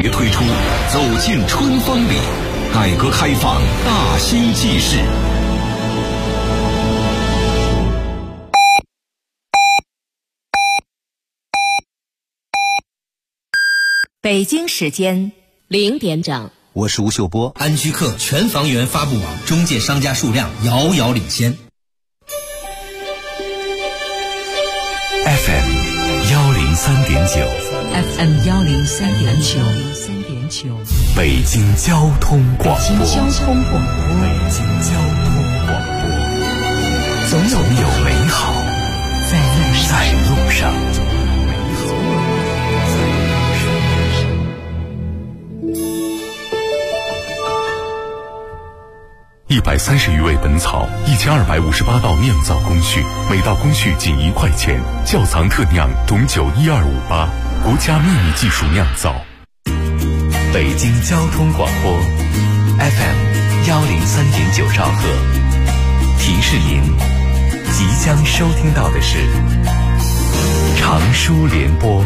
别推出走进春风里，改革开放大新纪事。 北京时间0点整， 我是吴秀波。 安居客全房源发布网中介商家数量遥遥领先。 FM 103.9 FM 103.9， 北京交通广播。 北京交通广播，总有美好在路上。 130余味本草，1258道酿造工序，每道工序仅1块钱。窖藏特酿董酒1258，国家秘密技术酿造。北京交通广播 FM 103.9兆赫，提示您即将收听到的是长舒联播。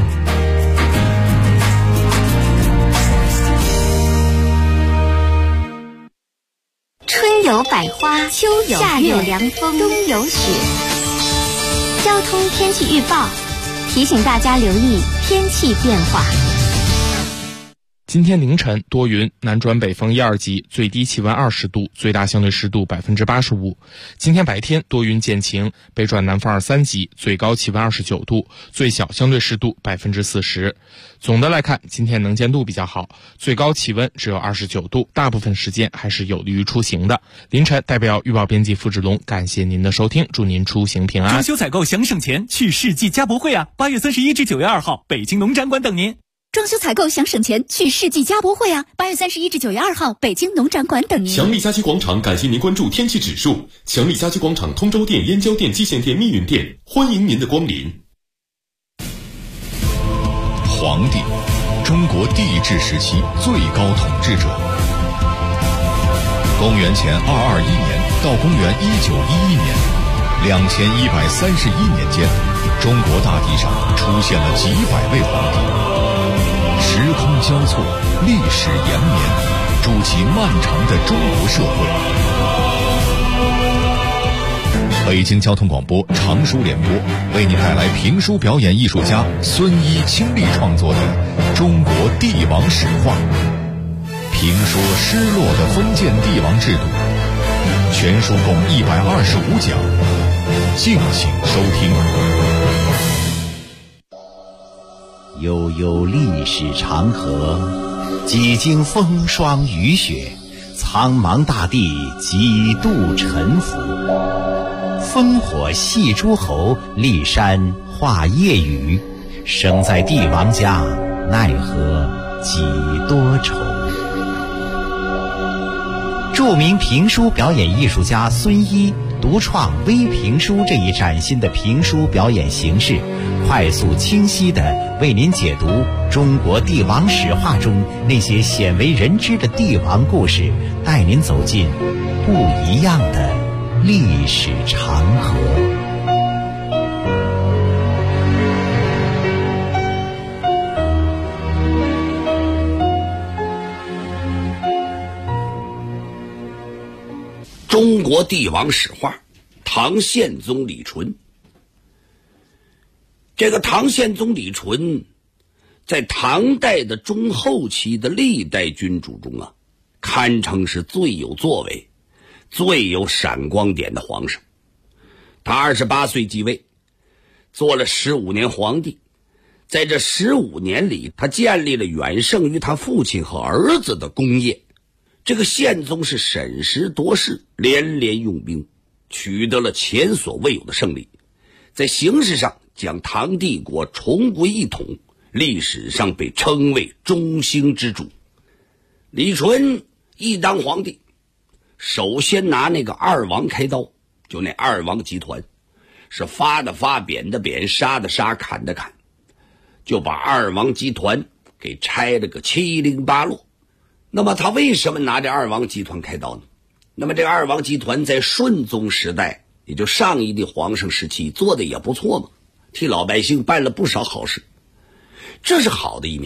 春有百花，秋有夏有凉风，冬有雪。交通天气预报提醒大家留意天气变化。 今天凌晨多云，南转北风1、2级，最低气温20度，最大相对湿度85%。今天白天多云见晴，北转南风2、3级，最高气温29度，最小相对湿度40%。总的来看，今天能见度比较好，最高气温只有29度，大部分时间还是有利于出行的。凌晨代表预报编辑付志龙，感谢您的收听，祝您出行平安。 装修采购想省钱，去世纪家博会啊！8月31至9月2号，北京农展馆等您。 装修采购想省钱，去世纪家博会啊！8月31至9月2号，北京农展馆等您。 强力家居广场感谢您关注天气指数。强力家居广场通州店、燕郊店、蓟县店、密云店，欢迎您的光临。 皇帝，中国帝制时期最高统治者。公元前221年到公元1911年，2131年间，中国大地上出现了几百位皇帝。时空交错，历史延绵，筑起漫长的中国社会。北京交通广播长舒联播为您带来评书表演艺术家孙一倾力创作的《中国帝王史话》，评说失落的封建帝王制度。全书共125讲，敬请收听。 悠悠历史长河，几经风霜雨雪，苍茫大地几度沉浮。烽火戏诸侯，骊山画夜雨。生在帝王家，奈何几多愁。著名评书表演艺术家孙一独创微评书这一崭新的评书表演形式，快速清晰地为您解读中国帝王史话中那些鲜为人知的帝王故事，带您走进不一样的历史长河。 中国帝王史话，唐宪宗李纯。这个唐宪宗李纯在唐代的中后期的历代君主中啊，堪称是最有作为、最有闪光点的皇上。他28岁继位，做了15年皇帝。在这15年里，他建立了远胜于他父亲和儿子的功业。这个宪宗是审时度势，连连用兵，取得了前所未有的胜利，在形势上将唐帝国重归一统，历史上被称为中兴之主。李纯一当皇帝，首先拿那个二王开刀，就那二王集团，是发的发，贬的贬，杀的杀，砍的砍，就把二王集团给拆了个七零八落。那么他为什么拿这二王集团开刀呢？那么这个二王集团在顺宗时代，也就上一帝皇上时期做的也不错嘛，替老百姓办了不少好事，这是好的一面。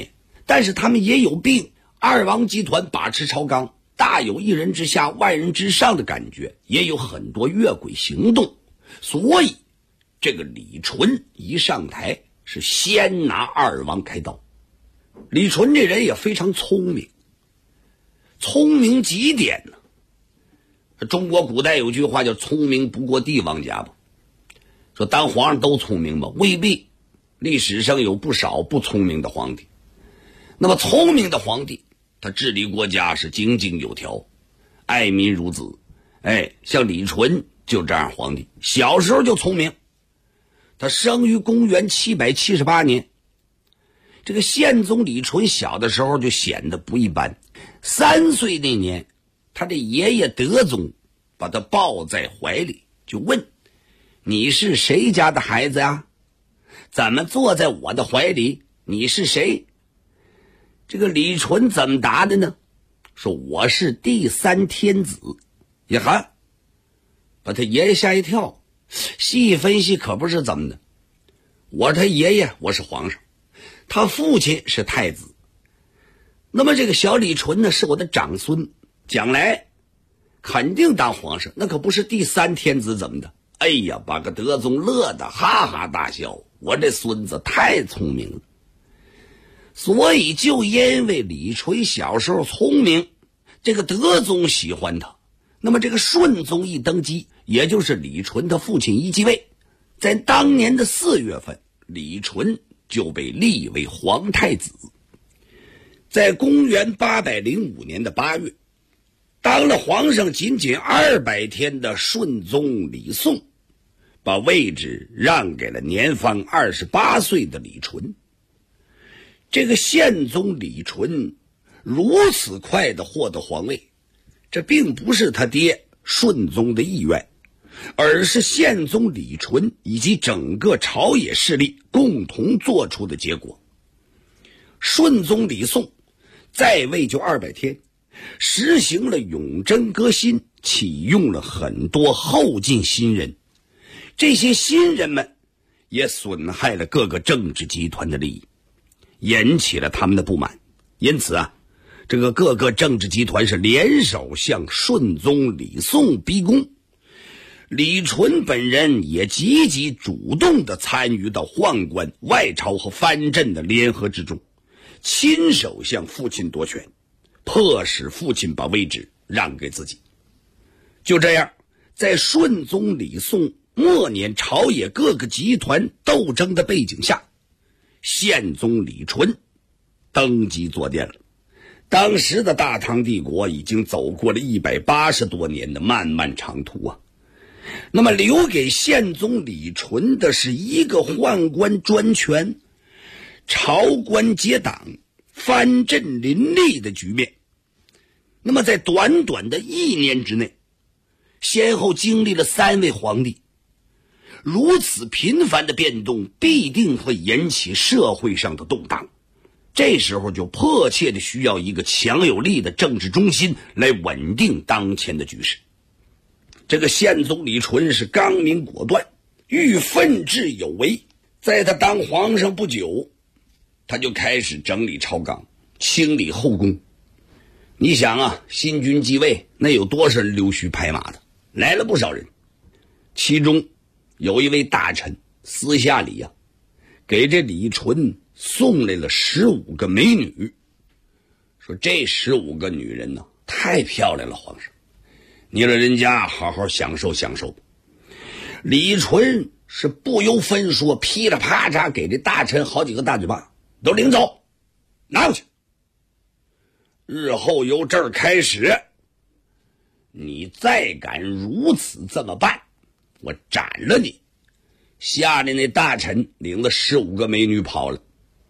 但是他们也有病。二王集团把持朝纲，大有一人之下万人之上的感觉，也有很多越轨行动。所以这个李纯一上台是先拿二王开刀。李纯这人也非常聪明，聪明极点呢。中国古代有句话叫聪明不过帝王家吧，说当皇上都聪明吗？未必，历史上有不少不聪明的皇帝。那么聪明的皇帝，他治理国家是井井有条，爱民如子。像李纯就这样皇帝，小时候就聪明。他生于公元778年，这个宪宗李纯小的时候就显得不一般。3岁那年，他的爷爷德宗把他抱在怀里，就问：你是谁家的孩子啊？怎么坐在我的怀里？你是谁？这个李纯怎么答的呢？说我是第三天子。也哈，把他爷爷吓一跳。细一分析可不是怎么的，我是他爷爷，我是皇上，他父亲是太子，那么这个小李纯呢是我的长孙，将来肯定当皇上，那可不是第三天子怎么的？哎呀，把个德宗乐得哈哈大笑，我这孙子太聪明了。所以就因为李纯小时候聪明，这个德宗喜欢他，那么这个顺宗一登基，也就是李纯他父亲一继位，在当年的4月份，李纯就被立为皇太子。在公元805年的8月，当了皇上仅仅200天的顺宗李诵，把位置让给了年方28岁的李纯。这个宪宗李纯如此快地获得皇位，这并不是他爹顺宗的意愿，而是宪宗李纯以及整个朝野势力共同做出的结果。顺宗李诵在位就200天，实行了永贞革新，启用了很多后进新人，这些新人们也损害了各个政治集团的利益，引起了他们的不满。因此这个各个政治集团是联手向顺宗李诵逼宫。李纯本人也积极主动地参与到宦官、外朝和藩镇的联合之中，亲手向父亲夺权，迫使父亲把位置让给自己。就这样，在顺宗李诵末年朝野各个集团斗争的背景下，宪宗李纯登基坐殿了。当时的大唐帝国已经走过了180多年的漫漫长途那么留给宪宗李纯的是一个宦官专权、朝官结党、藩镇林立的局面。那么在短短的1年之内，先后经历了3位皇帝，如此频繁的变动必定会引起社会上的动荡。这时候就迫切的需要一个强有力的政治中心来稳定当前的局势。这个宪宗李纯是刚明果断，欲奋志有为。在他当皇上不久，他就开始整理朝纲，清理后宫。你想新君继位，那有多少人溜须拍马的，来了不少人。其中有一位大臣私下里给这李纯送来了15个美女，说这15个女人太漂亮了，皇上，你老人家好好享受享受。李纯是不由分说，噼里啪嚓给这大臣好几个大嘴巴，都领走，拿过去。日后由这儿开始，你再敢如此这么办，我斩了你。下来那大臣领了15个美女跑了。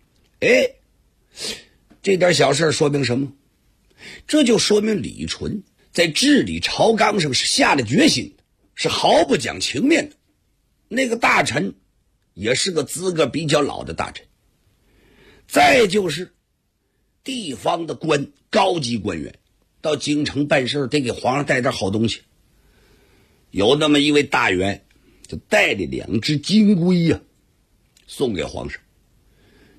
这点小事说明什么？这就说明李纯在治理朝纲上是下了决心的，是毫不讲情面的。那个大臣也是个资格比较老的大臣。再就是地方的官，高级官员到京城办事得给皇上带点好东西。有那么一位大员就带了2只金龟送给皇上。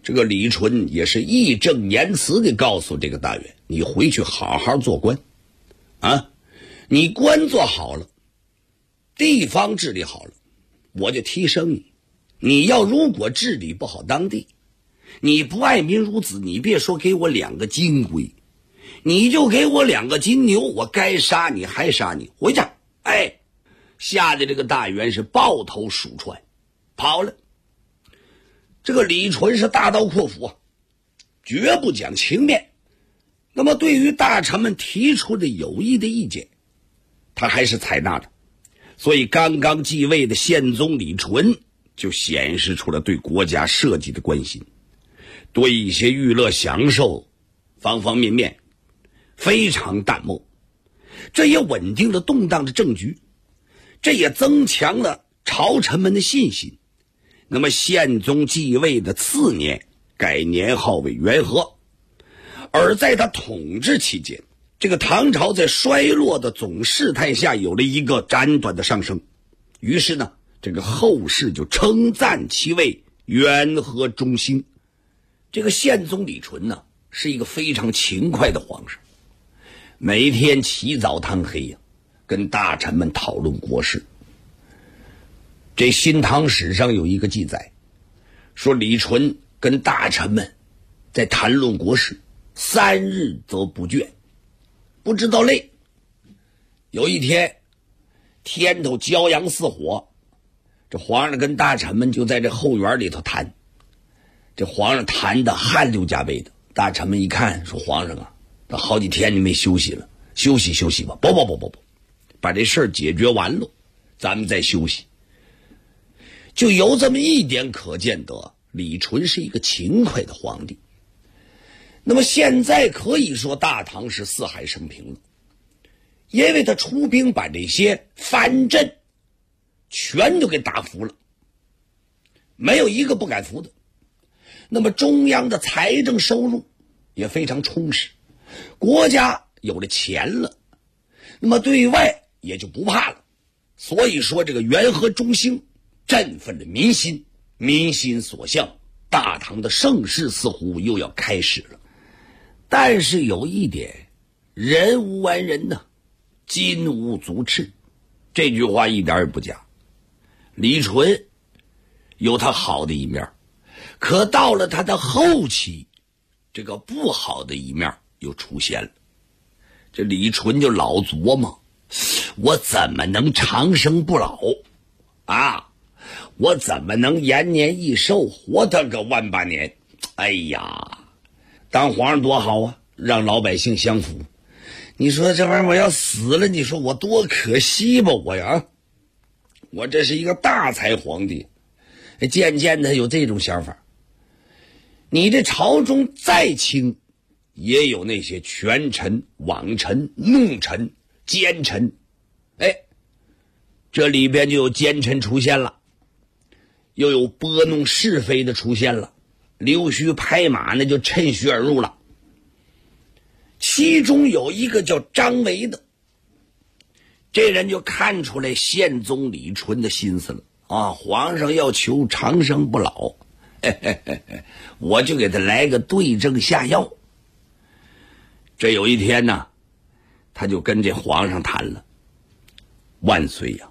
这个李纯也是义正言辞地告诉这个大员，你回去好好做官啊，你官做好了，地方治理好了，我就提升你。你要如果治理不好当地，你不爱民如子，你别说给我2个金龟，你就给我2个金牛，我该杀你还杀你，回去。哎，吓得这个大员是抱头鼠窜跑了。这个李纯是大刀阔斧啊，绝不讲情面。那么对于大臣们提出的有益的意见，他还是采纳的。所以刚刚继位的宪宗李纯就显示出了对国家社稷的关心，对一些娱乐享受方方面面非常淡漠，这也稳定了动荡的政局，这也增强了朝臣们的信心。那么宪宗继位的次年改年号为元和，而在他统治期间，这个唐朝在衰落的总事态下有了一个斩短的上升，于是呢，这个后世就称赞其为元和中兴。这个宪宗李纯呢，是一个非常勤快的皇上，每天起早贪黑呀，跟大臣们讨论国事。这《新唐史》上有一个记载，说李纯跟大臣们在谈论国事，3日则不倦，不知道累。有一天天头骄阳似火，这皇上跟大臣们就在这后园里头谈，这皇上谈的汗流浃背的。大臣们一看说，皇上啊，这好几天你没休息了，休息休息吧。不，把这事儿解决完了咱们再休息。就有这么一点可见得李纯是一个勤快的皇帝。那么现在可以说大唐是四海升平了，因为他出兵把这些藩镇全都给打服了，没有一个不敢服的。那么中央的财政收入也非常充实，国家有了钱了，那么对外也就不怕了。所以说这个元和中兴振奋了民心，民心所向，大唐的盛世似乎又要开始了。但是有一点，人无完人呐，金无足赤，这句话一点也不假。李纯有他好的一面，可到了他的后期，这个不好的一面又出现了。这李纯就老琢磨，我怎么能长生不老啊？我怎么能延年益寿，活他个万把年？哎呀，当皇上多好啊，让老百姓享福。你说这玩意儿我要死了，你说我多可惜吧我呀！我这是一个大才皇帝，渐渐的有这种想法。你这朝中再清，也有那些权臣、枉臣、怒臣、奸臣。哎，这里边就有奸臣出现了，又有拨弄是非的出现了，溜须拍马那就趁虚而入了。其中有一个叫张维的，这人就看出来宪宗李纯的心思了啊！皇上要求长生不老，我就给他来个对症下药。这有一天呢，他就跟这皇上谈了：万岁呀！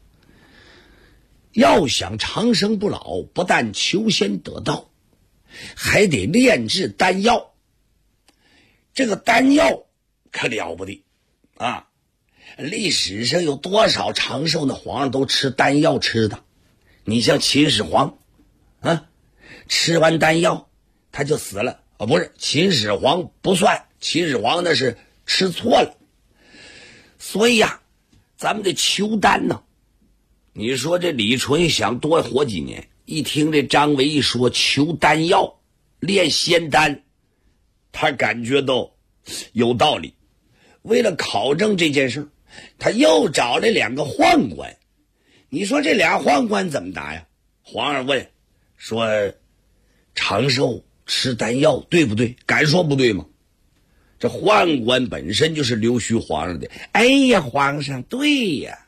要想长生不老，不但求仙得道，还得炼制丹药。这个丹药可了不得啊！历史上有多少长寿的皇上都吃丹药吃的。你像秦始皇啊，吃完丹药他就死了啊，不是，秦始皇不算，秦始皇那是吃错了。所以呀，咱们得求丹呢。你说这李纯想多活几年，一听这张维一说求丹药炼仙丹，他感觉到有道理。为了考证这件事，他又找了2个宦官。你说这俩宦官怎么答呀？皇上问说，长寿吃丹药对不对？敢说不对吗？这宦官本身就是溜须皇上的。哎呀，皇上，对呀，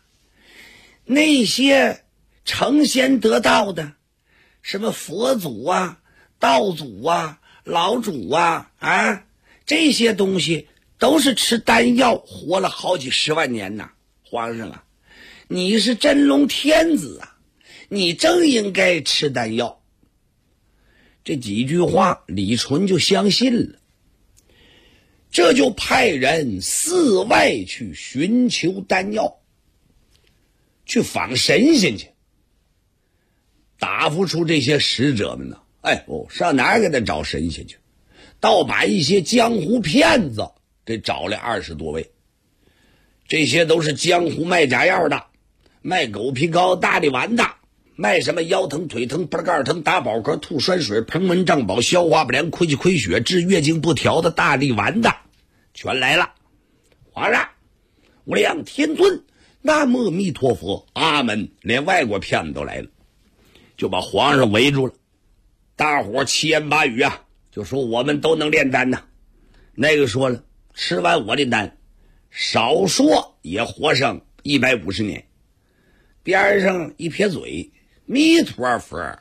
那些成仙得道的，什么佛祖啊、 道祖啊、老祖啊，这些东西都是吃丹药活了好几十万年呐。皇上啊，你是真龙天子啊，你正应该吃丹药。这几句话李纯就相信了，这就派人四外去寻求丹药，去访神仙去。答复出这些使者们呢，上哪儿给他找神仙去？倒把一些江湖骗子给找来20多位，这些都是江湖卖假药的，卖狗皮膏、大力丸的，卖什么腰疼、腿疼、脖盖疼、打饱嗝、吐酸水、膨门胀饱、消化不良、亏气亏血、治月经不调的大力丸的，全来了。皇上，无量天尊，南无阿弥陀佛，阿门。连外国骗子都来了，就把皇上围住了。大伙七言八语啊，就说我们都能炼丹呐。那个说了，吃完我的丹，少说也活上150年。边上一撇嘴，弥陀佛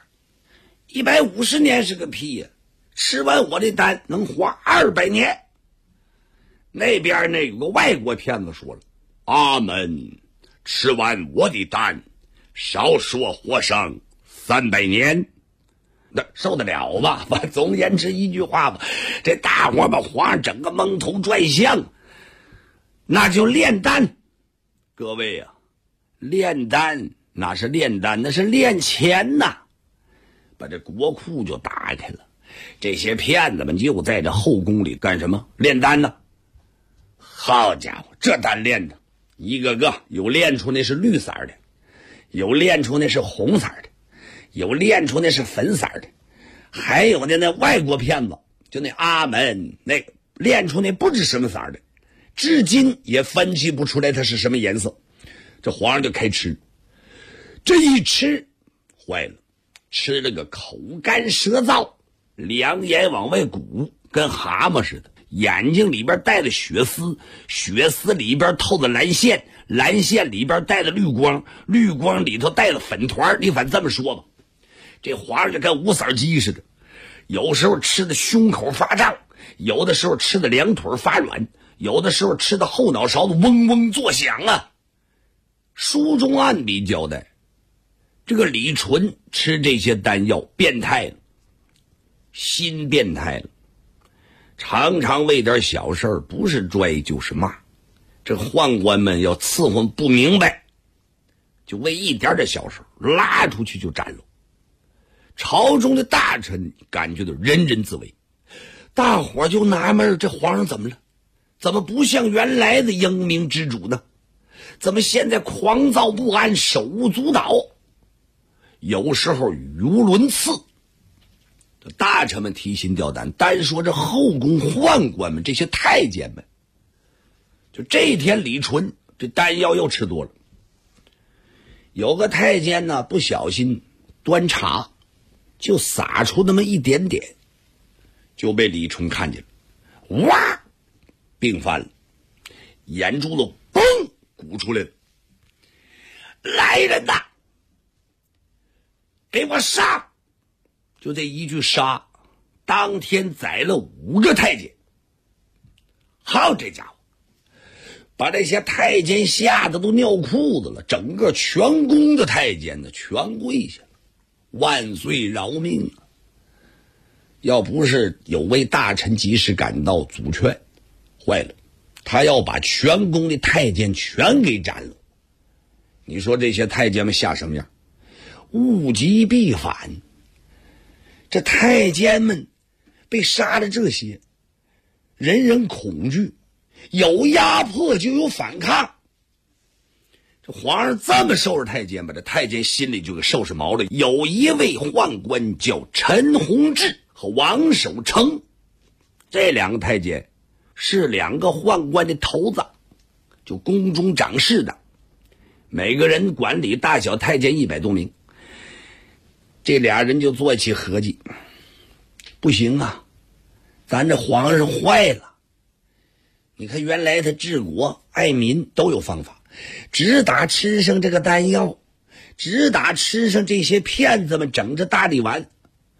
，150年是个屁呀！吃完我的丹能活200年。那边那有个外国骗子说了，阿门，吃完我的丹，少说活上300年。那受得了吧？总而言之一句话吧，这大伙把皇上整个蒙头转向，那就炼丹。各位啊，炼丹那是炼丹，那是炼钱呐！把这国库就打开了，这些骗子们就在这后宫里干什么？炼丹呢！好家伙，这丹炼的，一个个有炼出那是绿色的，有炼出那是红色的，有炼出那是粉色的，还有的那外国骗子，就那阿门那个炼出那不知什么色的，至今也分析不出来它是什么颜色。这皇上就开吃，这一吃坏了，吃了个口干舌燥，两眼往外鼓，跟蛤蟆似的，眼睛里边带着血丝，血丝里边透着蓝线，蓝线里边带着绿光，绿光里头带着粉团。你反正这么说吧，这皇上就跟无色鸡似的，有时候吃的胸口发胀，有的时候吃的两腿发软，有的时候吃的后脑勺子嗡嗡作响啊。书中暗笔交代，这个李纯吃这些丹药变态了，心变态了，常常为点小事不是拽就是骂。这宦官们要伺候不明白，就为一点点小事拉出去就斩了。朝中的大臣感觉到人人自危，大伙就纳闷，这皇上怎么了？怎么不像原来的英明之主呢？怎么现在狂躁不安，手舞足蹈？有时候语无伦次。大臣们提心吊胆，单说这后宫宦官们，这些太监们，就这一天李纯这丹药又吃多了。有个太监呢，不小心端茶就洒出那么一点点，就被李纯看见了，哇，病犯了，眼珠子嘣鼓出来了。来人呐，给我杀！就这一句杀，当天宰了5个太监。好，这家伙把这些太监吓得都尿裤子了，整个全宫的太监呢全跪下了，万岁饶命啊！要不是有位大臣及时赶到阻劝，坏了，他要把全宫的太监全给斩了。你说这些太监们吓什么样？物极必反。这太监们被杀了，这些人人恐惧，有压迫就有反抗。这皇上这么收拾太监吧，这太监心里就给收拾毛了。有一位宦官叫陈弘志和王守成，这2个太监是2个宦官的头子，就宫中掌事的，每个人管理大小太监100多名。这俩人就做起合计，不行啊，咱这皇上坏了。你看原来他治国爱民都有方法，只打吃上这个丹药，只打吃上这些骗子们整着大力丸，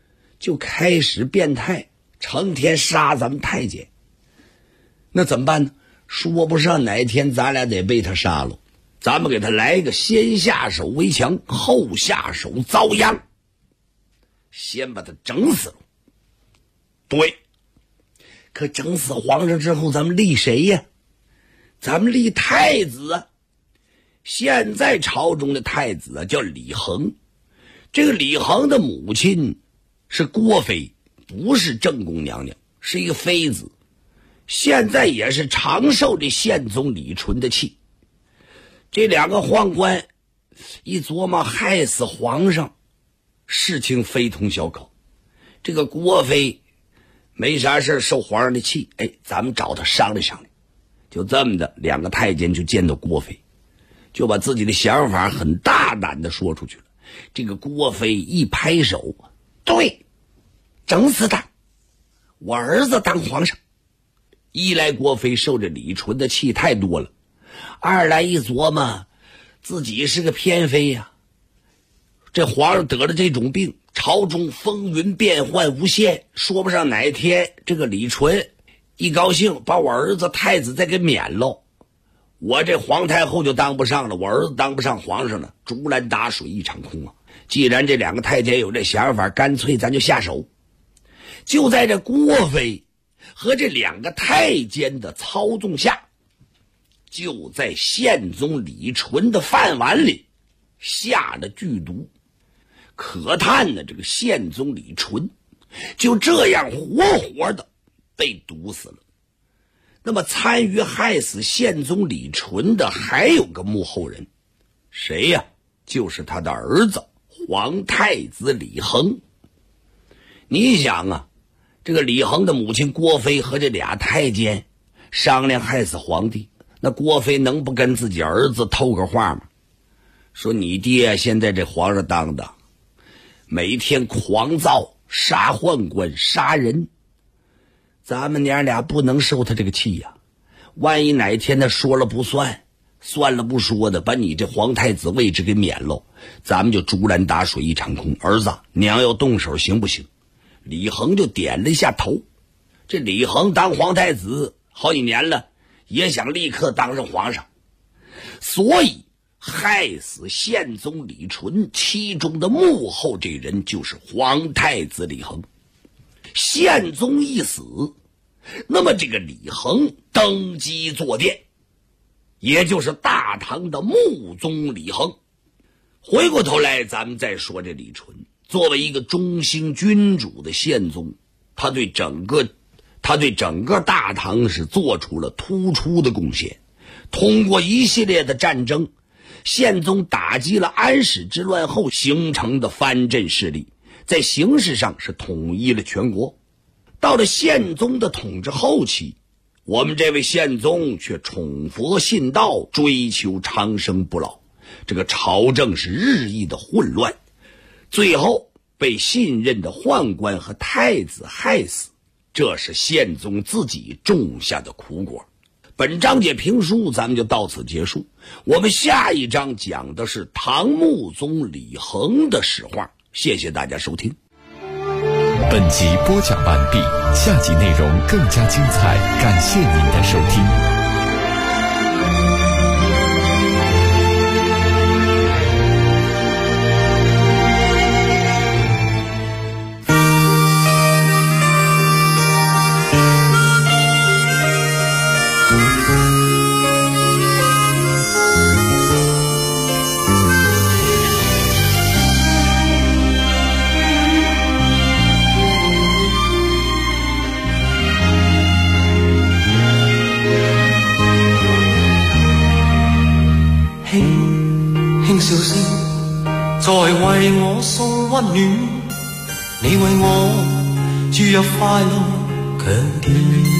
就开始变态，成天杀咱们太监。那怎么办呢？说不上哪天咱俩得被他杀了，咱们给他来个先下手为强，后下手遭殃，先把他整死了。对，可整死皇上之后，咱们立谁呀？咱们立太子啊！现在朝中的太子啊叫李恒，这个李恒的母亲是郭妃，不是正宫娘娘，是一个妃子，现在也是长受这宪宗李纯的气。这两个宦官一琢磨，害死皇上，事情非同小可。这个郭妃没啥事受皇上的气，咱们找他商量商量。就这么的，两个太监就见到郭妃，就把自己的想法很大胆的说出去了。这个郭妃一拍手，对，整死他，我儿子当皇上。一来郭妃受着李纯的气太多了，二来一琢磨自己是个偏妃呀，这皇上得了这种病，朝中风云变幻无限，说不上哪天这个李纯一高兴把我儿子太子再给免了，我这皇太后就当不上了，我儿子当不上皇上了，竹篮打水一场空啊！既然这两个太监有这想法，干脆咱就下手。就在这郭妃和这两个太监的操纵下，就在宪宗李纯的饭碗里下了剧毒。可叹呢，这个宪宗李纯就这样活活的被毒死了。那么参与害死宪宗李纯的还有个幕后人，谁呀？就是他的儿子皇太子李恒。你想啊，这个李恒的母亲郭妃和这俩太监商量害死皇帝，那郭妃能不跟自己儿子透个话吗？说你爹现在这皇上当的每天狂躁，杀宦官杀人，咱们娘俩不能受他这个气呀。万一哪天他说了不算，算了不说的，把你这皇太子位置给免了，咱们就竹篮打水一场空。儿子，娘要动手行不行？李恒就点了一下头。这李恒当皇太子好几年了，也想立刻当上皇上，所以害死宪宗李纯其中的幕后这人就是皇太子李恒。宪宗一死，那么这个李恒登基坐殿，也就是大唐的穆宗李恒。回过头来咱们再说这李纯，作为一个中兴君主的宪宗，他对整个大唐是做出了突出的贡献。通过一系列的战争，宪宗打击了安史之乱后形成的藩镇势力，在形势上是统一了全国。到了宪宗的统治后期，我们这位宪宗却宠佛信道，追求长生不老，这个朝政是日益的混乱，最后被信任的宦官和太子害死，这是宪宗自己种下的苦果。本章节评书咱们就到此结束，我们下一章讲的是唐穆宗李恒的史话。谢谢大家收听。 本集播讲完毕，下集内容更加精彩，感谢您的收听。 笑聲在為我送溫暖，你為我注入快樂強電。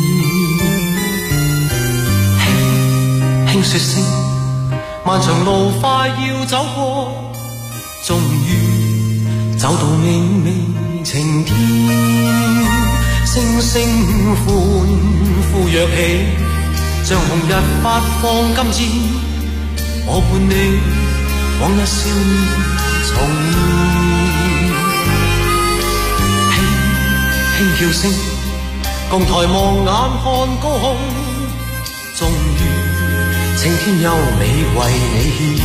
輕輕說聲，漫長路快要走過，終於走到美美晴天。聲聲歡呼躍起，像紅日發放金箭，我伴你往日少年重現。 輕叫聲，共抬望眼看高空，終於青天優美為你獻，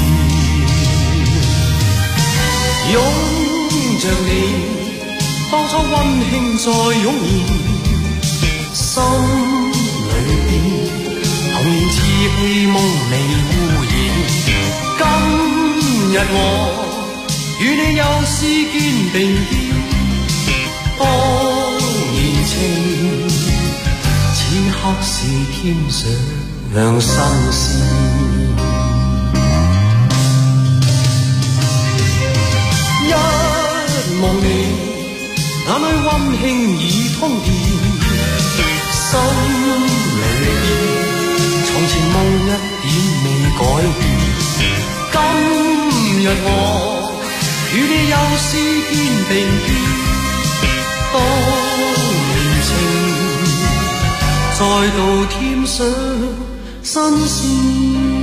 擁着你，當初溫馨再湧現，心裏邊童年稚氣夢未污染，今日我與你又是肩並肩，當年情，此刻是添上新鮮。一望你，眼裏溫馨已通電，心裏邊從前夢一點未改變。今日我與你又是肩並肩，當年情再度添上新鮮。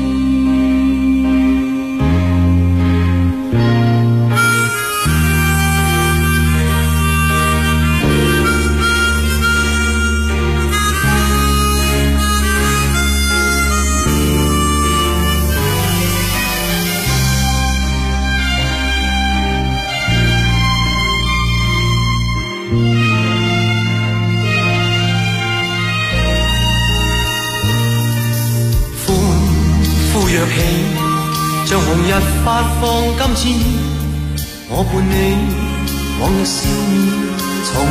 像紅日發放金箭，我伴你往日笑面重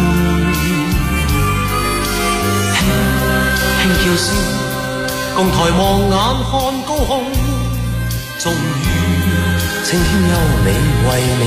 現，輕叫聲，共抬望眼看高空，終於青天優美為你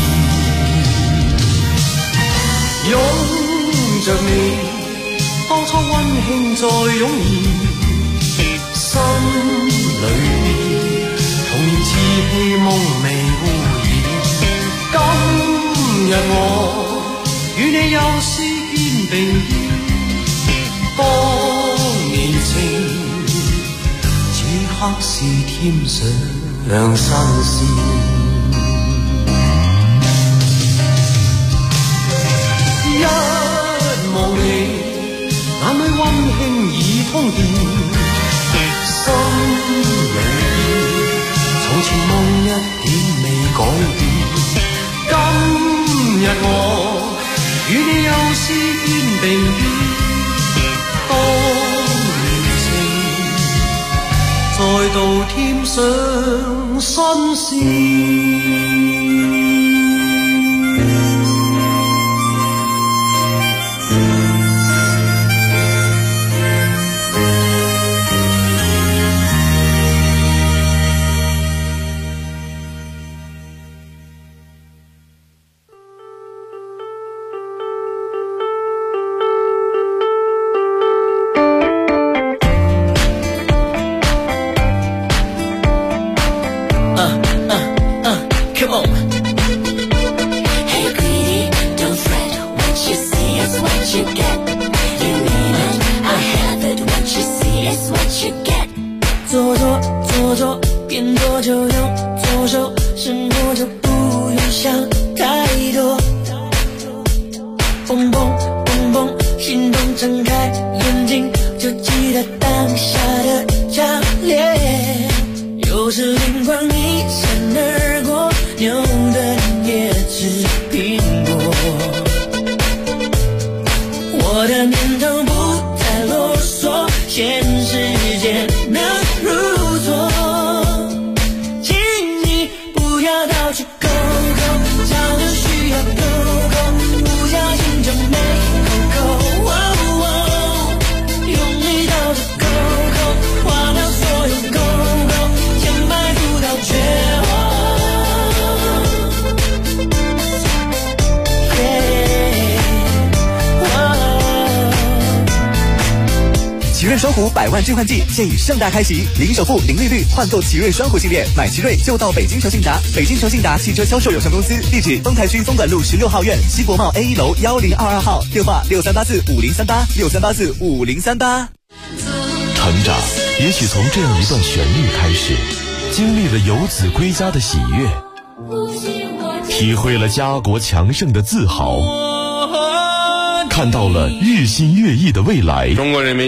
獻，擁着你，當初溫馨再湧現，心裏邊童年稚氣夢未污染，今日我與你又是肩並肩，當年情，此刻是添上新鮮。一望你，眼裏溫馨已通電，心裏從前夢一點未改變，今日我與你又是肩並肩，當年情再度添上新鮮。 双虎100万置换季现已盛大开启，零首付、零利率换购奇瑞双虎系列，买奇瑞就到北京诚信达。北京诚信达汽车销售有限公司，地址丰台区丰管路16号院西国贸 A1 楼1022号，电话63845038，63845038。 成长也许从这样一段旋律开始，经历了游子归家的喜悦，体会了家国强盛的自豪。 看到了日新月异的未来。 中国人民